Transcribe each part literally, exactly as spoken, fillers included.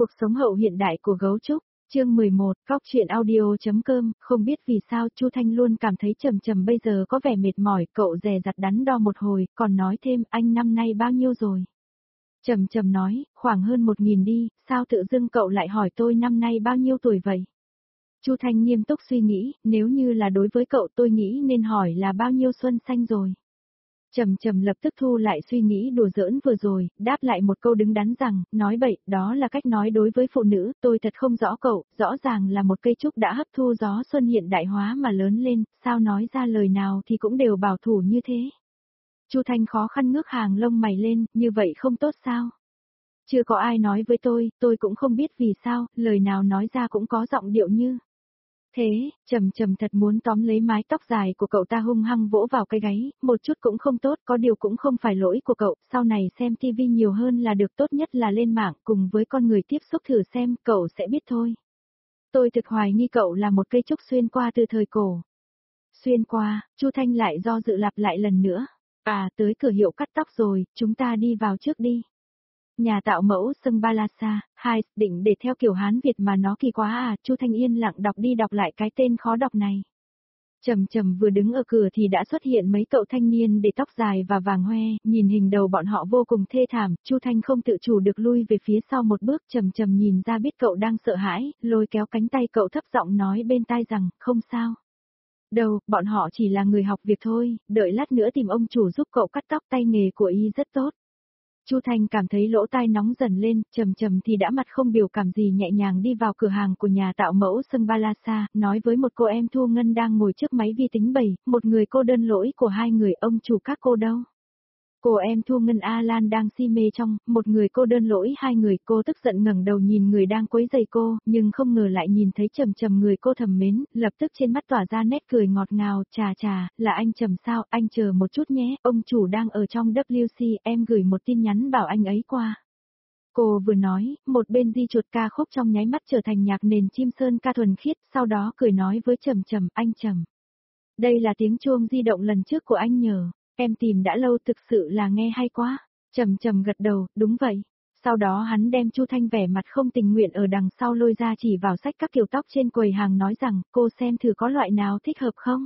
Cuộc sống hậu hiện đại của gấu trúc, chương mười một, Cóc truyện audio.com, không biết vì sao Chu Thanh luôn cảm thấy Trầm Trầm bây giờ có vẻ mệt mỏi, cậu dè dặt đắn đo một hồi, còn nói thêm, anh năm nay bao nhiêu rồi? Trầm Trầm nói, khoảng hơn một nghìn đi, sao tự dưng cậu lại hỏi tôi năm nay bao nhiêu tuổi vậy? Chu Thanh nghiêm túc suy nghĩ, nếu như là đối với cậu tôi nghĩ nên hỏi là bao nhiêu xuân xanh rồi. Trầm Trầm lập tức thu lại suy nghĩ đùa giỡn vừa rồi, đáp lại một câu đứng đắn rằng, nói bậy, đó là cách nói đối với phụ nữ, tôi thật không rõ cậu, rõ ràng là một cây trúc đã hấp thu gió xuân hiện đại hóa mà lớn lên, sao nói ra lời nào thì cũng đều bảo thủ như thế. Chu Thanh khó khăn ngước hàng lông mày lên, như vậy không tốt sao? Chưa có ai nói với tôi, tôi cũng không biết vì sao, lời nào nói ra cũng có giọng điệu như. Thế, Trầm Trầm thật muốn tóm lấy mái tóc dài của cậu ta hung hăng vỗ vào cái gáy, một chút cũng không tốt, có điều cũng không phải lỗi của cậu, sau này xem tivi nhiều hơn là được, tốt nhất là lên mạng cùng với con người tiếp xúc thử xem, cậu sẽ biết thôi. Tôi thực hoài nghi cậu là một cây trúc xuyên qua từ thời cổ. Xuyên qua, Chu Thanh lại do dự lặp lại lần nữa. À, tới cửa hiệu cắt tóc rồi, chúng ta đi vào trước đi. Nhà tạo mẫu Sâng Balasa, hai, định để theo kiểu Hán Việt mà nó kỳ quá à, Chu Thanh yên lặng đọc đi đọc lại cái tên khó đọc này. Trầm Trầm vừa đứng ở cửa thì đã xuất hiện mấy cậu thanh niên để tóc dài và vàng hoe, nhìn hình đầu bọn họ vô cùng thê thảm, Chu Thanh không tự chủ được lui về phía sau một bước, Trầm Trầm nhìn ra biết cậu đang sợ hãi, lôi kéo cánh tay cậu thấp giọng nói bên tai rằng, không sao. Đâu, bọn họ chỉ là người học việc thôi, đợi lát nữa tìm ông chủ giúp cậu cắt tóc, tay nghề của y rất tốt. Chu Thanh cảm thấy lỗ tai nóng dần lên, Trầm Trầm thì đã mặt không biểu cảm gì nhẹ nhàng đi vào cửa hàng của nhà tạo mẫu Sâng Balasa, nói với một cô em Thu Ngân đang ngồi trước máy vi tính bày, một người cô đơn lỗi của hai người, ông chủ các cô đâu. Cô em Thu Ngân Alan đang si mê trong, một người cô đơn lỗi hai người, cô tức giận ngẩng đầu nhìn người đang quấy rầy cô, nhưng không ngờ lại nhìn thấy Trầm Trầm người cô thầm mến, lập tức trên mắt tỏa ra nét cười ngọt ngào, chà chà, là anh Trầm sao, anh chờ một chút nhé, ông chủ đang ở trong W C, em gửi một tin nhắn bảo anh ấy qua. Cô vừa nói, một bên di chuột ca khúc trong nháy mắt trở thành nhạc nền chim sơn ca thuần khiết, sau đó cười nói với Trầm Trầm, anh Trầm. Đây là tiếng chuông di động lần trước của anh nhờ. Em tìm đã lâu, thực sự là nghe hay quá. Trầm Trầm gật đầu, đúng vậy. Sau đó hắn đem Chu Thanh vẻ mặt không tình nguyện ở đằng sau lôi ra chỉ vào sách các kiểu tóc trên quầy hàng nói rằng, cô xem thử có loại nào thích hợp không?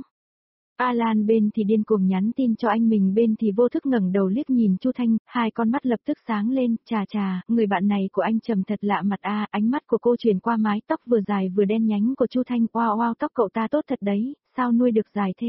Alan bên thì điên cuồng nhắn tin cho anh mình, bên thì vô thức ngẩng đầu liếc nhìn Chu Thanh, hai con mắt lập tức sáng lên, chà chà, người bạn này của anh Trầm thật lạ mặt a, ánh mắt của cô chuyển qua mái tóc vừa dài vừa đen nhánh của Chu Thanh, oao oao tóc cậu ta tốt thật đấy, sao nuôi được dài thế?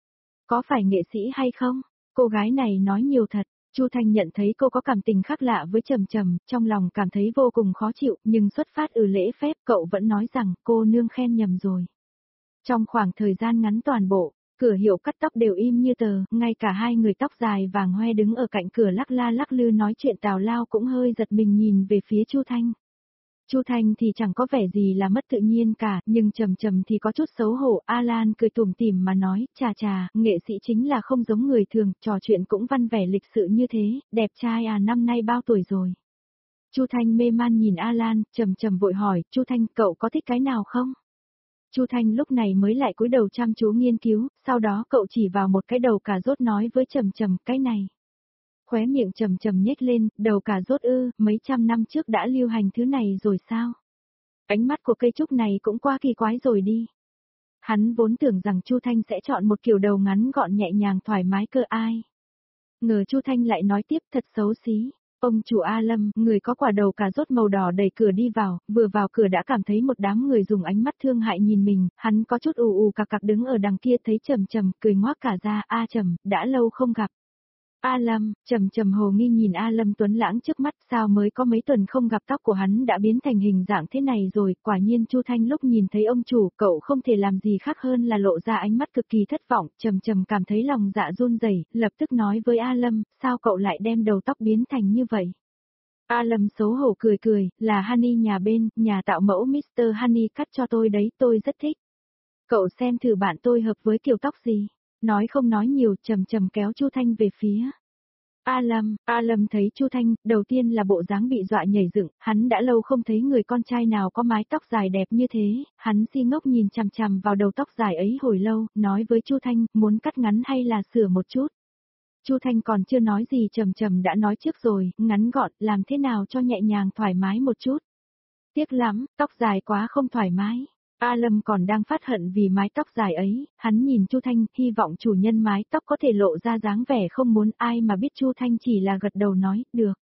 Có phải nghệ sĩ hay không? Cô gái này nói nhiều thật. Chu Thanh nhận thấy cô có cảm tình khác lạ với Trầm Trầm, trong lòng cảm thấy vô cùng khó chịu, nhưng xuất phát từ lễ phép cậu vẫn nói rằng cô nương khen nhầm rồi. Trong khoảng thời gian ngắn toàn bộ, cửa hiệu cắt tóc đều im như tờ, ngay cả hai người tóc dài vàng hoe đứng ở cạnh cửa lắc la lắc lư nói chuyện tào lao cũng hơi giật mình nhìn về phía Chu Thanh. Chu Thanh thì chẳng có vẻ gì là mất tự nhiên cả, nhưng Trầm Trầm thì có chút xấu hổ, Alan cười tủm tỉm mà nói, chà chà, nghệ sĩ chính là không giống người thường, trò chuyện cũng văn vẻ lịch sự như thế, đẹp trai à, năm nay bao tuổi rồi. Chu Thanh mê man nhìn Alan, Trầm Trầm vội hỏi, Chu Thanh, cậu có thích cái nào không? Chu Thanh lúc này mới lại cúi đầu chăm chú nghiên cứu, sau đó cậu chỉ vào một cái đầu cà rốt nói với Trầm Trầm, cái này. Khóe miệng Trầm Trầm nhếch lên, đầu cà rốt ư, mấy trăm năm trước đã lưu hành thứ này rồi sao? Ánh mắt của cây trúc này cũng quá kỳ quái rồi đi. Hắn vốn tưởng rằng Chu Thanh sẽ chọn một kiểu đầu ngắn gọn nhẹ nhàng thoải mái cơ ai. Ngờ Chu Thanh lại nói tiếp thật xấu xí. Ông chủ A Lâm, người có quả đầu cà rốt màu đỏ đẩy cửa đi vào, vừa vào cửa đã cảm thấy một đám người dùng ánh mắt thương hại nhìn mình, hắn có chút ù ù cặc cặc đứng ở đằng kia thấy Trầm Trầm, cười ngoác cả ra, A Trầm, đã lâu không gặp. A Lâm, Trầm Trầm hồ nghi nhìn A Lâm tuấn lãng trước mắt, sao mới có mấy tuần không gặp tóc của hắn đã biến thành hình dạng thế này rồi, quả nhiên Chu Thanh lúc nhìn thấy ông chủ, cậu không thể làm gì khác hơn là lộ ra ánh mắt cực kỳ thất vọng, Trầm Trầm cảm thấy lòng dạ run rẩy, lập tức nói với A Lâm, sao cậu lại đem đầu tóc biến thành như vậy? A Lâm xấu hổ cười cười, là Honey nhà bên, nhà tạo mẫu mít tơ Honey cắt cho tôi đấy, tôi rất thích. Cậu xem thử bạn tôi hợp với kiểu tóc gì? Nói không nói nhiều, Trầm Trầm kéo Chu Thanh về phía. A Lâm, A Lâm thấy Chu Thanh, đầu tiên là bộ dáng bị dọa nhảy dựng, hắn đã lâu không thấy người con trai nào có mái tóc dài đẹp như thế, hắn si ngốc nhìn chằm chằm vào đầu tóc dài ấy hồi lâu, nói với Chu Thanh, muốn cắt ngắn hay là sửa một chút. Chu Thanh còn chưa nói gì Trầm Trầm đã nói trước rồi, ngắn gọn, làm thế nào cho nhẹ nhàng thoải mái một chút. Tiếc lắm, tóc dài quá không thoải mái. A Lâm còn đang phát hận vì mái tóc dài ấy, hắn nhìn Chu Thanh, hy vọng chủ nhân mái tóc có thể lộ ra dáng vẻ không muốn, ai mà biết Chu Thanh chỉ là gật đầu nói, được.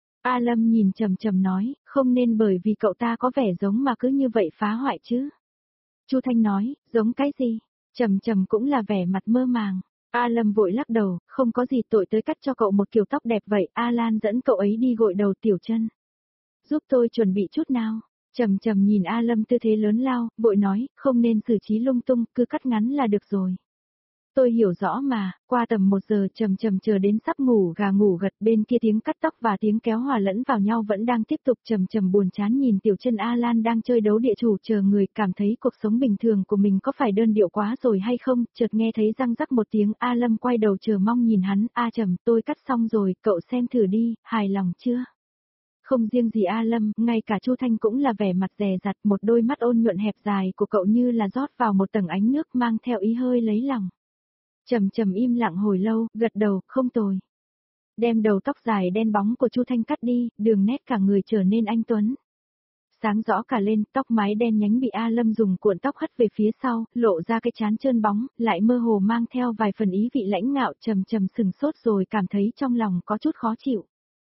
A Lâm nhìn Trầm Trầm nói, không nên bởi vì cậu ta có vẻ giống mà cứ như vậy phá hoại chứ. Chu Thanh nói, giống cái gì? Trầm Trầm cũng là vẻ mặt mơ màng. A Lâm vội lắc đầu, không có gì, tội tới cắt cho cậu một kiểu tóc đẹp vậy. A Lan dẫn cậu ấy đi gội đầu Tiểu Chân. Giúp tôi chuẩn bị chút nào. Trầm Trầm nhìn A Lâm tư thế lớn lao, vội nói, không nên xử trí lung tung, cứ cắt ngắn là được rồi. Tôi hiểu rõ mà, qua tầm một giờ Trầm Trầm chờ đến sắp ngủ gà ngủ gật, bên kia tiếng cắt tóc và tiếng kéo hòa lẫn vào nhau vẫn đang tiếp tục. Trầm Trầm buồn chán nhìn Tiểu Chân A Lan đang chơi đấu địa chủ chờ người, cảm thấy cuộc sống bình thường của mình có phải đơn điệu quá rồi hay không, chợt nghe thấy răng rắc một tiếng. A Lâm quay đầu chờ mong nhìn hắn, A Trầm, tôi cắt xong rồi, cậu xem thử đi, hài lòng chưa? Không riêng gì A Lâm, ngay cả Chu Thanh cũng là vẻ mặt dè dặt, một đôi mắt ôn nhuận hẹp dài của cậu như là rót vào một tầng ánh nước mang theo ý hơi lấy lòng. Trầm Trầm im lặng hồi lâu, gật đầu, không tồi. Đem đầu tóc dài đen bóng của Chu Thanh cắt đi, đường nét cả người trở nên anh tuấn. Sáng rõ cả lên, tóc mái đen nhánh bị A Lâm dùng cuộn tóc hất về phía sau, lộ ra cái trán trơn bóng, lại mơ hồ mang theo vài phần ý vị lãnh ngạo. Trầm Trầm sừng sốt rồi cảm thấy trong lòng có chút khó chịu.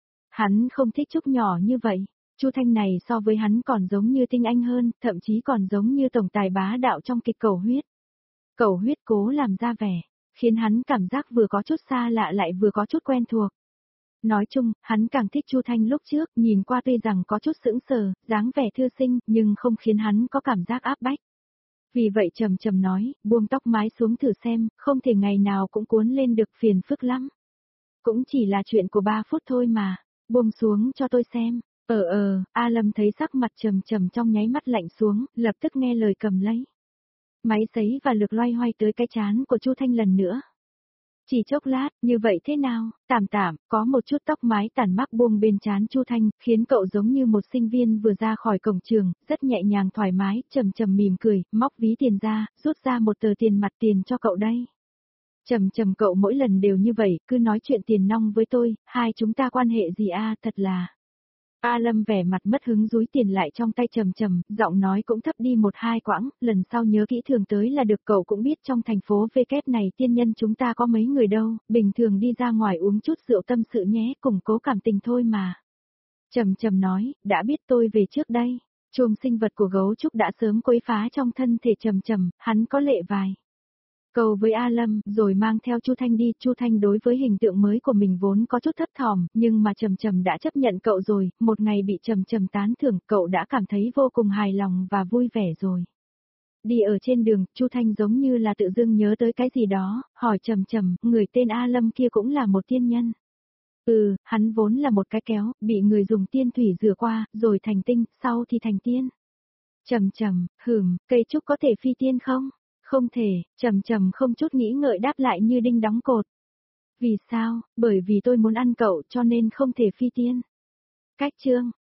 Hắn không thích Trúc nhỏ như vậy, Chu Thanh này so với hắn còn giống như tinh anh hơn, thậm chí còn giống như tổng tài bá đạo trong kịch Cầu Huyết. Cầu Huyết cố làm ra vẻ, khiến hắn cảm giác vừa có chút xa lạ lại vừa có chút quen thuộc. Nói chung, hắn càng thích Chu Thanh lúc trước, nhìn qua tuy rằng có chút sững sờ, dáng vẻ thư sinh, nhưng không khiến hắn có cảm giác áp bách. Vì vậy Trầm Trầm nói, buông tóc mái xuống thử xem, không thể ngày nào cũng cuốn lên được, phiền phức lắm. Cũng chỉ là chuyện của ba phút thôi mà, buông xuống cho tôi xem. Ờ ờ, A Lâm thấy sắc mặt Trầm Trầm trong nháy mắt lạnh xuống, lập tức nghe lời cầm lấy. Máy sấy và lược loay hoay tới cái trán của Chu Thanh lần nữa. Chỉ chốc lát, như vậy thế nào, tạm tạm, có một chút tóc mái tàn mắc buông bên trán Chu Thanh, khiến cậu giống như một sinh viên vừa ra khỏi cổng trường, rất nhẹ nhàng thoải mái. Trầm Trầm mỉm cười, móc ví tiền ra, rút ra một tờ tiền mặt, tiền cho cậu đây. Trầm Trầm, cậu mỗi lần đều như vậy, cứ nói chuyện tiền nong với tôi, hai chúng ta quan hệ gì a, thật là. A Lâm vẻ mặt mất hứng dúi tiền lại trong tay Trầm Trầm, giọng nói cũng thấp đi một hai quãng, lần sau nhớ kỹ thường tới là được, cậu cũng biết trong thành phố V kép này tiên nhân chúng ta có mấy người đâu, bình thường đi ra ngoài uống chút rượu tâm sự nhé, củng cố cảm tình thôi mà. Trầm Trầm nói, đã biết, tôi về trước đây. Chuông sinh vật của gấu trúc đã sớm quấy phá trong thân thể Trầm Trầm, hắn có lệ vài cầu với A Lâm, rồi mang theo Chu Thanh đi. Chu Thanh đối với hình tượng mới của mình vốn có chút thấp thỏm, nhưng mà Trầm Trầm đã chấp nhận cậu rồi, một ngày bị Trầm Trầm tán thưởng, cậu đã cảm thấy vô cùng hài lòng và vui vẻ rồi. Đi ở trên đường, Chu Thanh giống như là tự dưng nhớ tới cái gì đó, hỏi Trầm Trầm, người tên A Lâm kia cũng là một tiên nhân. Ừ, hắn vốn là một cái kéo, bị người dùng tiên thủy rửa qua, rồi thành tinh, sau thì thành tiên. Trầm Trầm, hừm, cây trúc có thể phi tiên không? Không thể, Trầm Trầm không chút nghĩ ngợi đáp lại như đinh đóng cột. Vì sao? Bởi vì tôi muốn ăn cậu cho nên không thể phi tiên. Cách chương.